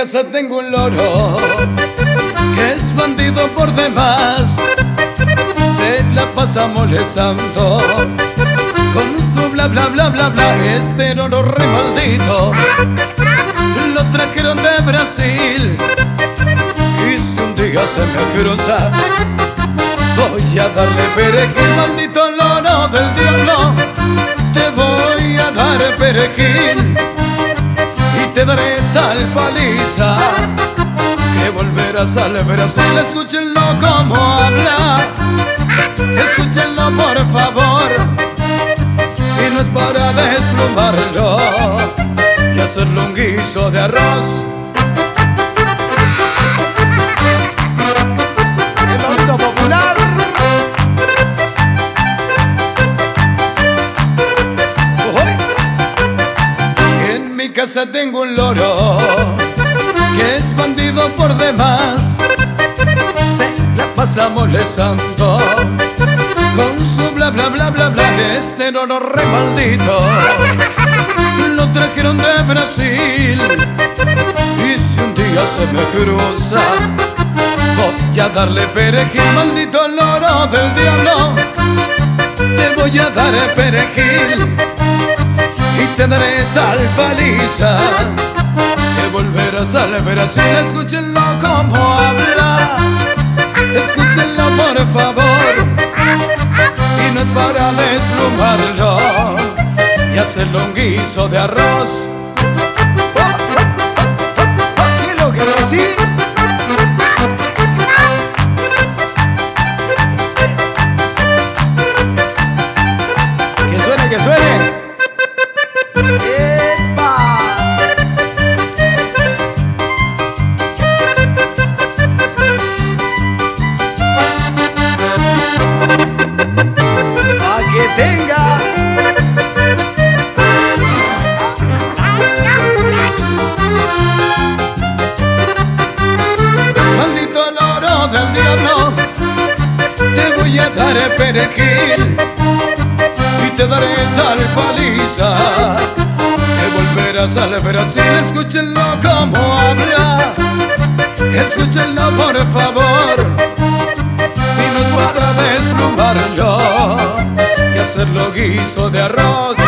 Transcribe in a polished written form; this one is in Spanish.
casa tengo un loro que es bandido por demás. Se la pasa molestando con su bla bla bla bla bla. Este loro re maldito lo trajeron de Brasil y si un día se me cruza voy a darle perejil. Maldito loro del diablo, te voy a dar perejil y te daré tal paliza que volverás al Brasil. Escúchenlo como habla, escúchenlo por favor, si no es para desplumarlo y hacerle un guiso de arroz. ¡El bonito popular! En mi casa tengo un loro que es bandido por demás. Se la pasa molestando con su bla bla bla bla bla. Este loro re maldito lo trajeron de Brasil y si un día se me cruza voy a darle perejil. Maldito loro del diablo, te voy a dar perejil y te daré tal paliza que volverás al Brasil. Escúchenlo como habla, escúchenlo por favor, si no es para desplumarlo y hacerle un guiso de arroz. ¿Qué es lo que decís? Que suene, que suene. ¡Epa! ¡Pa' que tenga! Maldito loro del diablo, te voy a dar perejil y te daré tal paliza que volverás al Brasil. Escúchenlo como habla, escúchenlo por favor, si no es para desplumarlo y hacerlo guiso de arroz.